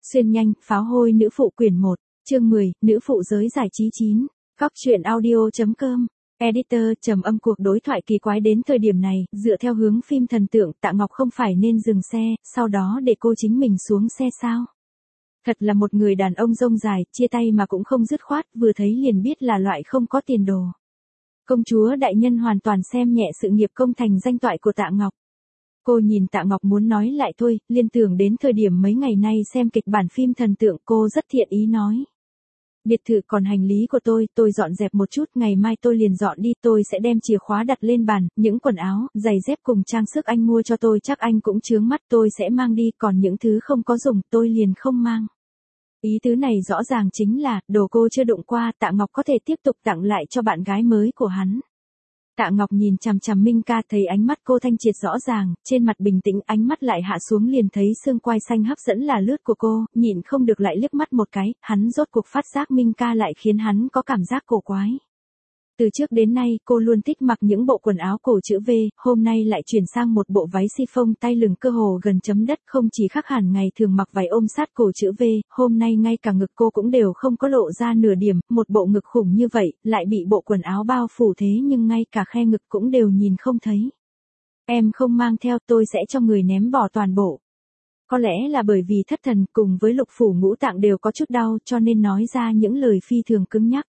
Xuyên nhanh, pháo hôi nữ phụ quyển 1, chương 10, nữ phụ giới giải trí 9. Góc truyện audio.com. Editor trầm âm cuộc đối thoại kỳ quái đến thời điểm này, dựa theo hướng phim thần tượng, Tạ Ngọc không phải nên dừng xe, sau đó để cô chính mình xuống xe sao? Thật là một người đàn ông rông dài, chia tay mà cũng không dứt khoát, vừa thấy liền biết là loại không có tiền đồ. Công chúa đại nhân hoàn toàn xem nhẹ sự nghiệp công thành danh toại của Tạ Ngọc. Cô nhìn Tạ Ngọc muốn nói lại thôi, liên tưởng đến thời điểm mấy ngày nay xem kịch bản phim thần tượng, cô rất thiện ý nói. Biệt thự còn hành lý của tôi dọn dẹp một chút, ngày mai tôi liền dọn đi, tôi sẽ đem chìa khóa đặt lên bàn, những quần áo, giày dép cùng trang sức anh mua cho tôi chắc anh cũng chướng mắt, tôi sẽ mang đi, còn những thứ không có dùng tôi liền không mang. Ý tứ này rõ ràng chính là, đồ cô chưa đụng qua, Tạ Ngọc có thể tiếp tục tặng lại cho bạn gái mới của hắn. Tạ Ngọc nhìn chằm chằm Minh Ca, thấy ánh mắt cô thanh triệt rõ ràng, trên mặt bình tĩnh, ánh mắt lại hạ xuống liền thấy xương quai xanh hấp dẫn là lướt của cô, nhịn không được lại liếc mắt một cái, hắn rốt cuộc phát giác Minh Ca lại khiến hắn có cảm giác cổ quái. Từ trước đến nay, cô luôn thích mặc những bộ quần áo cổ chữ V, hôm nay lại chuyển sang một bộ váy chiffon tay lưng cơ hồ gần chấm đất, không chỉ khác hẳn ngày thường mặc váy ôm sát cổ chữ V, hôm nay ngay cả ngực cô cũng đều không có lộ ra nửa điểm, một bộ ngực khủng như vậy, lại bị bộ quần áo bao phủ thế nhưng ngay cả khe ngực cũng đều nhìn không thấy. Em không mang theo, tôi sẽ cho người ném bỏ toàn bộ. Có lẽ là bởi vì thất thần cùng với lục phủ ngũ tạng đều có chút đau cho nên nói ra những lời phi thường cứng nhắc.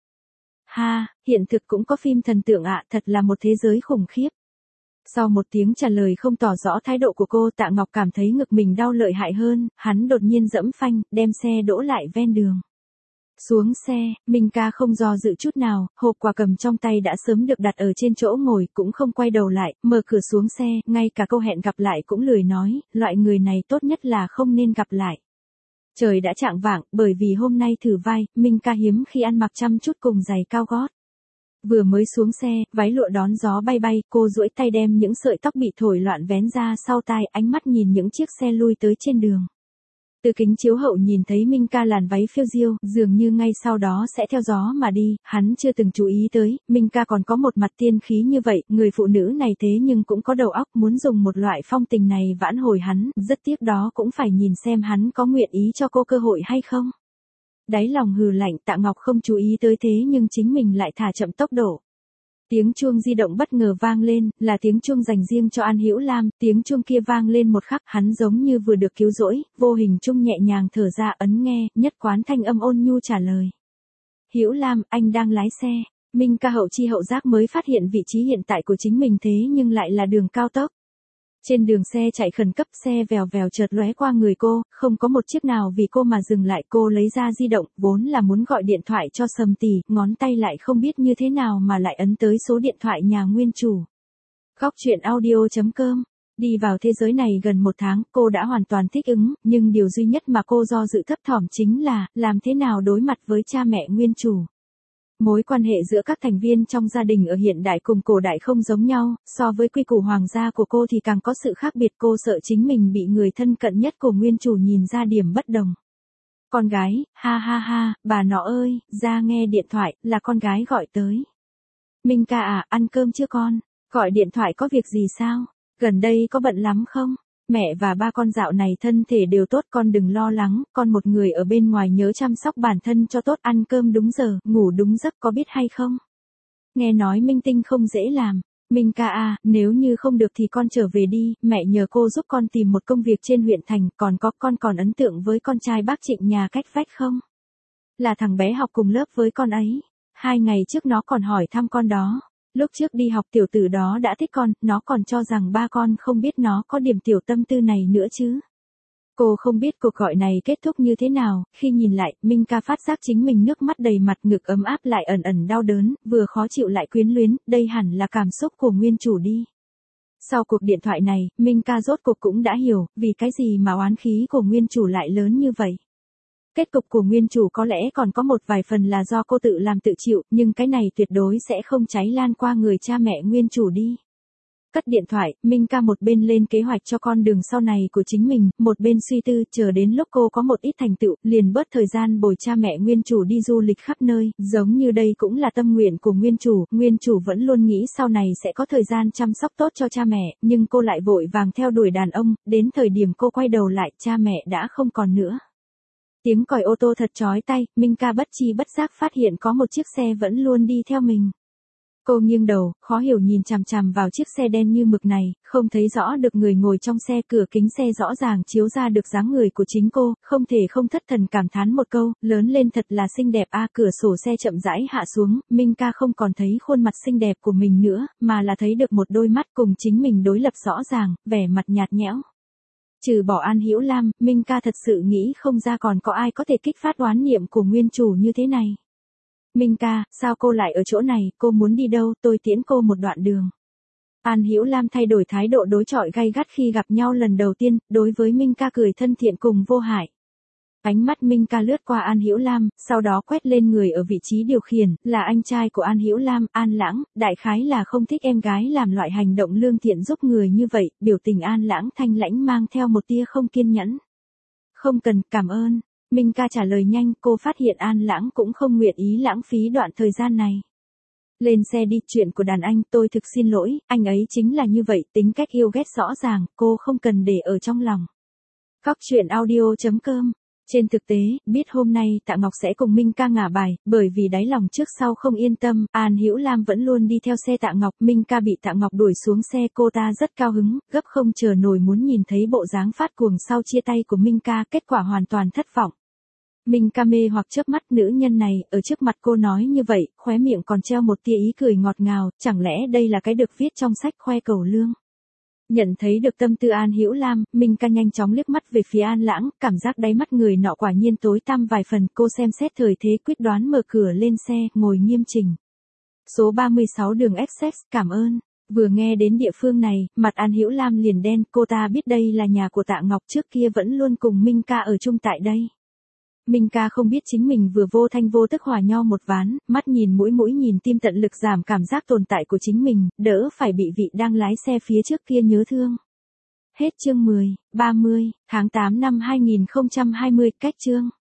Ha, hiện thực cũng có phim thần tượng ạ, thật là một thế giới khủng khiếp. Sau một tiếng trả lời không tỏ rõ thái độ của cô, Tạ Ngọc cảm thấy ngực mình đau lợi hại hơn, hắn đột nhiên giẫm phanh, đem xe đỗ lại ven đường. Xuống xe, Minh Ca không do dự chút nào, hộp quà cầm trong tay đã sớm được đặt ở trên chỗ ngồi, cũng không quay đầu lại, mở cửa xuống xe, ngay cả câu hẹn gặp lại cũng lười nói, loại người này tốt nhất là không nên gặp lại. Trời đã chạng vạng, bởi vì hôm nay thử vai, Minh Ca hiếm khi ăn mặc chăm chút cùng giày cao gót. Vừa mới xuống xe, váy lụa đón gió bay bay, cô duỗi tay đem những sợi tóc bị thổi loạn vén ra sau tai, ánh mắt nhìn những chiếc xe lui tới trên đường. Từ kính chiếu hậu nhìn thấy Minh Ca làn váy phiêu diêu, dường như ngay sau đó sẽ theo gió mà đi, hắn chưa từng chú ý tới, Minh Ca còn có một mặt tiên khí như vậy, người phụ nữ này thế nhưng cũng có đầu óc, muốn dùng một loại phong tình này vãn hồi hắn, rất tiếc đó cũng phải nhìn xem hắn có nguyện ý cho cô cơ hội hay không. Đáy lòng hừ lạnh, Tạ Ngọc không chú ý tới thế nhưng chính mình lại thả chậm tốc độ. Tiếng chuông di động bất ngờ vang lên, là tiếng chuông dành riêng cho An Hữu Lam, tiếng chuông kia vang lên một khắc, hắn giống như vừa được cứu rỗi, vô hình chung nhẹ nhàng thở ra ấn nghe, nhất quán thanh âm ôn nhu trả lời. Hữu Lam, anh đang lái xe. Minh Ca hậu chi hậu giác mới phát hiện vị trí hiện tại của chính mình thế nhưng lại là đường cao tốc. Trên đường xe chạy khẩn cấp, xe vèo vèo chợt lóe qua người cô, không có một chiếc nào vì cô mà dừng lại, cô lấy ra di động, vốn là muốn gọi điện thoại cho Sầm Tỷ, ngón tay lại không biết như thế nào mà lại ấn tới số điện thoại nhà nguyên chủ. Góc truyện audio.com. Đi vào thế giới này gần 1 tháng, cô đã hoàn toàn thích ứng, nhưng điều duy nhất mà cô do dự thấp thỏm chính là, làm thế nào đối mặt với cha mẹ nguyên chủ. Mối quan hệ giữa các thành viên trong gia đình ở hiện đại cùng cổ đại không giống nhau, so với quy củ hoàng gia của cô thì càng có sự khác biệt, cô sợ chính mình bị người thân cận nhất của nguyên chủ nhìn ra điểm bất đồng. Con gái, ha ha ha, bà nó ơi, ra nghe điện thoại, là con gái gọi tới. Minh Ca à, ăn cơm chưa con? Gọi điện thoại có việc gì sao? Gần đây có bận lắm không? Mẹ và ba con dạo này thân thể đều tốt, con đừng lo lắng, con một người ở bên ngoài nhớ chăm sóc bản thân cho tốt, ăn cơm đúng giờ, ngủ đúng giấc có biết hay không? Nghe nói minh tinh không dễ làm. Minh Ca à, nếu như không được thì con trở về đi, mẹ nhờ cô giúp con tìm một công việc trên huyện thành, còn có con còn ấn tượng với con trai bác Trịnh nhà cách vách không? Là thằng bé học cùng lớp với con ấy. 2 ngày trước nó còn hỏi thăm con đó. Lúc trước đi học tiểu tử đó đã thích con, nó còn cho rằng ba con không biết nó có điểm tiểu tâm tư này nữa chứ. Cô không biết cuộc gọi này kết thúc như thế nào, khi nhìn lại, Minh Ca phát giác chính mình nước mắt đầy mặt, ngực ấm áp lại ẩn ẩn đau đớn, vừa khó chịu lại quyến luyến, đây hẳn là cảm xúc của nguyên chủ đi. Sau cuộc điện thoại này, Minh Ca rốt cuộc cũng đã hiểu, vì cái gì mà oán khí của nguyên chủ lại lớn như vậy. Kết cục của nguyên chủ có lẽ còn có một vài phần là do cô tự làm tự chịu, nhưng cái này tuyệt đối sẽ không cháy lan qua người cha mẹ nguyên chủ đi. Cất điện thoại, Minh Ca một bên lên kế hoạch cho con đường sau này của chính mình, một bên suy tư, chờ đến lúc cô có một ít thành tựu, liền bớt thời gian bồi cha mẹ nguyên chủ đi du lịch khắp nơi, giống như đây cũng là tâm nguyện của nguyên chủ vẫn luôn nghĩ sau này sẽ có thời gian chăm sóc tốt cho cha mẹ, nhưng cô lại vội vàng theo đuổi đàn ông, đến thời điểm cô quay đầu lại, cha mẹ đã không còn nữa. Tiếng còi ô tô thật chói tai, Minh Ca bất chi bất giác phát hiện có một chiếc xe vẫn luôn đi theo mình. Cô nghiêng đầu, khó hiểu nhìn chằm chằm vào chiếc xe đen như mực này, không thấy rõ được người ngồi trong xe, cửa kính xe rõ ràng chiếu ra được dáng người của chính cô, không thể không thất thần cảm thán một câu, lớn lên thật là xinh đẹp a. Cửa sổ xe chậm rãi hạ xuống, Minh Ca không còn thấy khuôn mặt xinh đẹp của mình nữa, mà là thấy được một đôi mắt cùng chính mình đối lập rõ ràng, vẻ mặt nhạt nhẽo. Trừ bỏ An Hữu Lam, Minh Ca thật sự nghĩ không ra còn có ai có thể kích phát oán niệm của nguyên chủ như thế này. Minh Ca, sao cô lại ở chỗ này, cô muốn đi đâu, tôi tiễn cô một đoạn đường. An Hữu Lam thay đổi thái độ đối chọi gay gắt khi gặp nhau lần đầu tiên, đối với Minh Ca cười thân thiện cùng vô hại. Ánh mắt Minh Ca lướt qua An Hữu Lam, sau đó quét lên người ở vị trí điều khiển, là anh trai của An Hữu Lam, An Lãng, đại khái là không thích em gái làm loại hành động lương thiện giúp người như vậy, biểu tình An Lãng thanh lãnh mang theo một tia không kiên nhẫn. Không cần, cảm ơn. Minh Ca trả lời nhanh, cô phát hiện An Lãng cũng không nguyện ý lãng phí đoạn thời gian này. Lên xe đi, chuyện của đàn anh, tôi thực xin lỗi, anh ấy chính là như vậy, tính cách yêu ghét rõ ràng, cô không cần để ở trong lòng. Góc truyện audio.com. Trên thực tế, biết hôm nay Tạ Ngọc sẽ cùng Minh Ca ngả bài, bởi vì đáy lòng trước sau không yên tâm, An Hữu Lam vẫn luôn đi theo xe Tạ Ngọc, Minh Ca bị Tạ Ngọc đuổi xuống xe, cô ta rất cao hứng, gấp không chờ nổi muốn nhìn thấy bộ dáng phát cuồng sau chia tay của Minh Ca, kết quả hoàn toàn thất vọng. Minh Ca mê hoặc chớp mắt, nữ nhân này, ở trước mặt cô nói như vậy, khóe miệng còn treo một tia ý cười ngọt ngào, chẳng lẽ đây là cái được viết trong sách khoe cẩu lương. Nhận thấy được tâm tư An Hữu Lam, Minh Ca nhanh chóng liếc mắt về phía An Lãng, cảm giác đáy mắt người nọ quả nhiên tối tăm vài phần, cô xem xét thời thế quyết đoán mở cửa lên xe, ngồi nghiêm chỉnh. Số 36 đường Essex, cảm ơn. Vừa nghe đến địa phương này, mặt An Hữu Lam liền đen, cô ta biết đây là nhà của Tạ Ngọc, trước kia vẫn luôn cùng Minh Ca ở chung tại đây. Minh Ca không biết chính mình vừa vô thanh vô tức hòa nho một ván, mắt nhìn mũi nhìn tim, tận lực giảm cảm giác tồn tại của chính mình, đỡ phải bị vị đang lái xe phía trước kia nhớ thương. Hết chương 10, 30, tháng 8 năm 2020, cách chương.